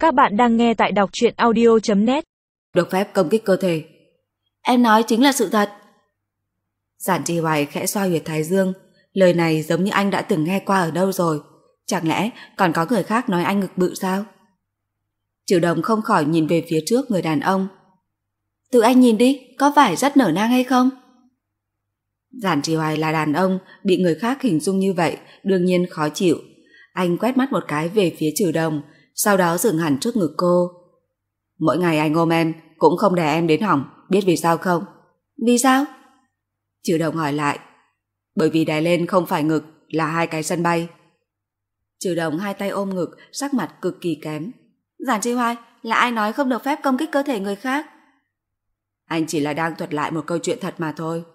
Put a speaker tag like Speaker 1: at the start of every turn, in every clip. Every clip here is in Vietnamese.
Speaker 1: Các bạn đang nghe tại đọc truyện audio.net.
Speaker 2: Được phép công kích cơ thể. Em nói chính là sự thật. Giản Trì Hoài khẽ xoa huyệt thái dương. Lời này giống như anh đã từng nghe qua ở đâu rồi. Chẳng lẽ còn có người khác nói anh ngực bự sao? Trừ Đồng không khỏi nhìn về phía trước người đàn ông. Tự anh nhìn đi, có phải rất nở nang hay không? Giản Trì Hoài là đàn ông, bị người khác hình dung như vậy đương nhiên khó chịu. Anh quét mắt một cái về phía Trừ Đồng, sau đó dừng hẳn trước ngực cô. Mỗi ngày anh ôm em cũng không để em đến hỏng, biết vì sao không? Vì sao? Trừ Đồng hỏi lại. Bởi vì đè lên không phải ngực, là hai cái sân bay. Trừ Đồng hai tay ôm ngực, sắc mặt cực kỳ kém. Giản Trì Hoài, là ai nói không được phép công kích cơ thể người khác? Anh chỉ là đang thuật lại một câu chuyện thật mà thôi.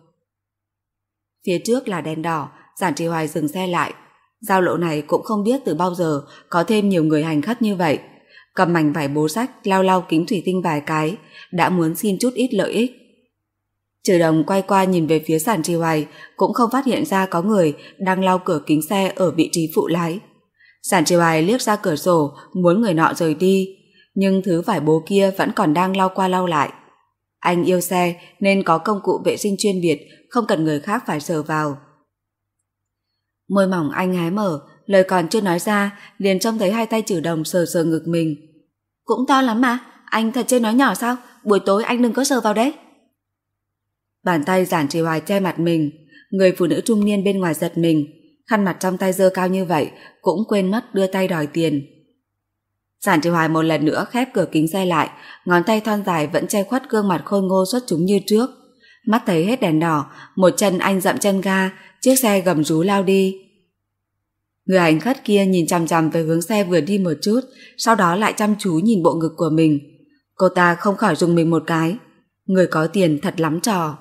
Speaker 2: Phía trước là đèn đỏ, Giản Trì Hoài dừng xe lại. Giao lộ này cũng không biết từ bao giờ có thêm nhiều người hành khất như vậy. Cầm mảnh vải bố sách lau lau kính thủy tinh vài cái, đã muốn xin chút ít lợi ích. Trừ Đồng quay qua nhìn về phía Giản Trì Hoài, cũng không phát hiện ra có người đang lau cửa kính xe ở vị trí phụ lái. Giản Trì Hoài liếc ra cửa sổ muốn người nọ rời đi, nhưng thứ vải bố kia vẫn còn đang lau qua lau lại. Anh yêu xe nên có công cụ vệ sinh chuyên biệt, không cần người khác phải sờ vào. Môi mỏng anh hé mở, lời còn chưa nói ra liền trông thấy hai tay Trừ Đồng sờ sờ ngực mình. Cũng to lắm mà, anh thật chơi nói nhỏ sao? Buổi tối anh đừng có sờ vào đấy. Bàn tay Giản Trì Hoài che mặt mình. Người phụ nữ trung niên bên ngoài giật mình, khăn mặt trong tay giơ cao như vậy cũng quên mất đưa tay đòi tiền. Giản Trì Hoài một lần nữa khép cửa kính xe lại, ngón tay thon dài vẫn che khuất gương mặt khôi ngô xuất chúng như trước. Mắt thấy hết đèn đỏ, một chân anh dậm chân ga, chiếc xe gầm rú lao đi. Người hành khất kia nhìn chằm chằm về hướng xe vừa đi một chút, sau đó lại chăm chú nhìn bộ ngực của mình. Cô ta không khỏi rùng mình một cái. Người có tiền thật lắm trò.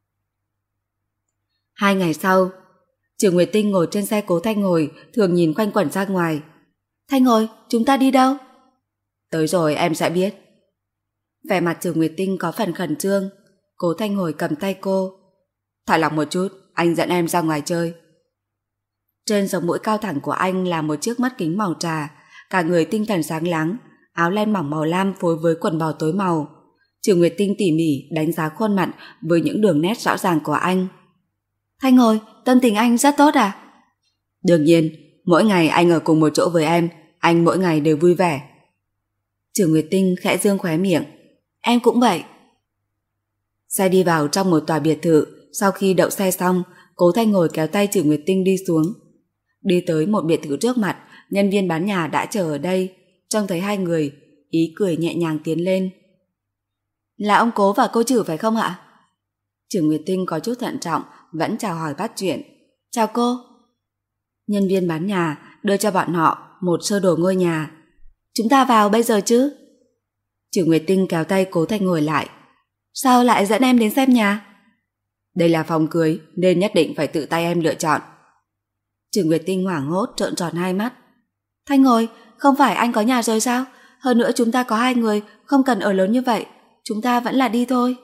Speaker 2: 2 ngày sau, Trừ Nguyệt Tinh ngồi trên xe Cố Thanh Hồi, thường nhìn quanh quẩn ra ngoài. Thanh Hồi, chúng ta đi đâu? Tới rồi em sẽ biết. Vẻ mặt Trừ Nguyệt Tinh có phần khẩn trương. Cố Thanh Hồi cầm tay cô. Thả lỏng một chút, anh dẫn em ra ngoài chơi. Trên sống mũi cao thẳng của anh là một chiếc mắt kính màu trà, cả người tinh thần sáng láng, áo len mỏng màu lam phối với quần bò tối màu. Trừ Nguyệt Tinh tỉ mỉ đánh giá khuôn mặt với những đường nét rõ ràng của anh. Thanh Hồi, tâm tình anh rất tốt à? Đương nhiên, mỗi ngày anh ở cùng một chỗ với em, anh mỗi ngày đều vui vẻ. Trừ Nguyệt Tinh khẽ dương khóe miệng. Em cũng vậy. Xe đi vào trong một tòa biệt thự. Sau khi đậu xe xong, Cố Thanh Hồi kéo tay Trừ Nguyệt Tinh đi xuống. Đi tới một biệt thự trước mặt, nhân viên bán nhà đã chờ ở đây. Trông thấy hai người, ý cười nhẹ nhàng tiến lên. Là ông Cố và cô Trừ phải không ạ? Trừ Nguyệt Tinh có chút thận trọng, vẫn chào hỏi bắt chuyện. Chào cô. Nhân viên bán nhà đưa cho bọn họ một sơ đồ ngôi nhà. Chúng ta vào bây giờ chứ? Trừ Nguyệt Tinh kéo tay Cố Thanh Hồi lại. Sao lại dẫn em đến xem nhà? Đây là phòng cưới nên nhất định phải tự tay em lựa chọn. Trừ Nguyệt Tinh hoảng hốt trợn tròn hai mắt. Thanh Hồi, không phải anh có nhà rồi sao? Hơn nữa chúng ta có 2 người, không cần ở lớn như vậy. Chúng ta vẫn là đi thôi.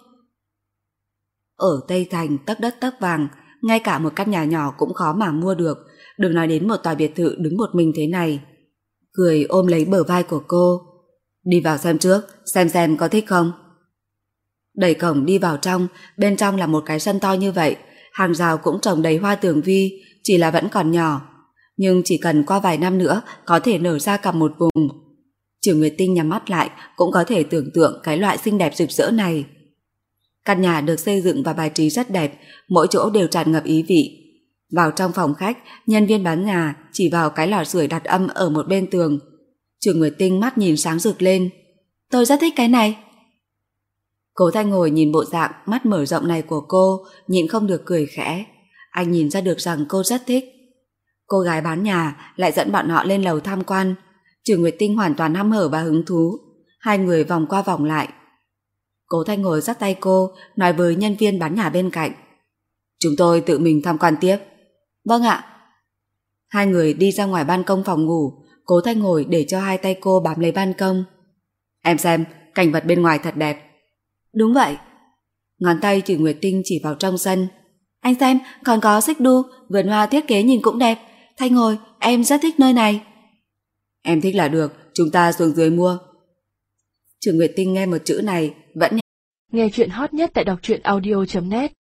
Speaker 2: Ở Tây Thành tấc đất tấc vàng, ngay cả một căn nhà nhỏ cũng khó mà mua được, đừng nói đến một tòa biệt thự đứng một mình thế này. Cười ôm lấy bờ vai của cô. Đi vào xem trước, xem có thích không. Đẩy cổng đi vào trong, bên trong là một cái sân to như vậy, hàng rào cũng trồng đầy hoa tường vi, chỉ là vẫn còn nhỏ, nhưng chỉ cần qua vài năm nữa có thể nở ra cả một vùng. Trừ Nguyệt Tinh nhắm mắt lại cũng có thể tưởng tượng cái loại xinh đẹp rực rỡ này. Căn nhà được xây dựng và bài trí rất đẹp, mỗi chỗ đều tràn ngập ý vị. Vào trong phòng khách, nhân viên bán nhà chỉ vào cái lò sưởi đặt âm ở một bên tường. Trừ Nguyệt Tinh mắt nhìn sáng rực lên. Tôi rất thích cái này. Cố Thanh Hồi nhìn bộ dạng mắt mở rộng này của cô, nhịn không được cười khẽ. Anh nhìn ra được rằng cô rất thích. Cô gái bán nhà lại dẫn bọn họ lên lầu tham quan. Trừ Nguyệt Tinh hoàn toàn hăm hở và hứng thú. Hai người vòng qua vòng lại. Cố Thanh Hồi dắt tay cô, nói với nhân viên bán nhà bên cạnh. Chúng tôi tự mình tham quan tiếp. Vâng ạ. Hai người đi ra ngoài ban công phòng ngủ. Cố Thanh Hồi để cho hai tay cô bám lấy ban công. Em xem, cảnh vật bên ngoài thật đẹp. Đúng vậy. Ngón tay Trừ Nguyệt Tinh chỉ vào trong sân. Anh xem, còn có xích đu, vườn hoa thiết kế nhìn cũng đẹp. Thanh Hồi, em rất thích nơi này. Em thích là được, chúng ta xuống dưới mua. Trừ Nguyệt Tinh nghe một chữ này vẫn
Speaker 1: Nghe chuyện hot nhất tại đọc truyện audio.net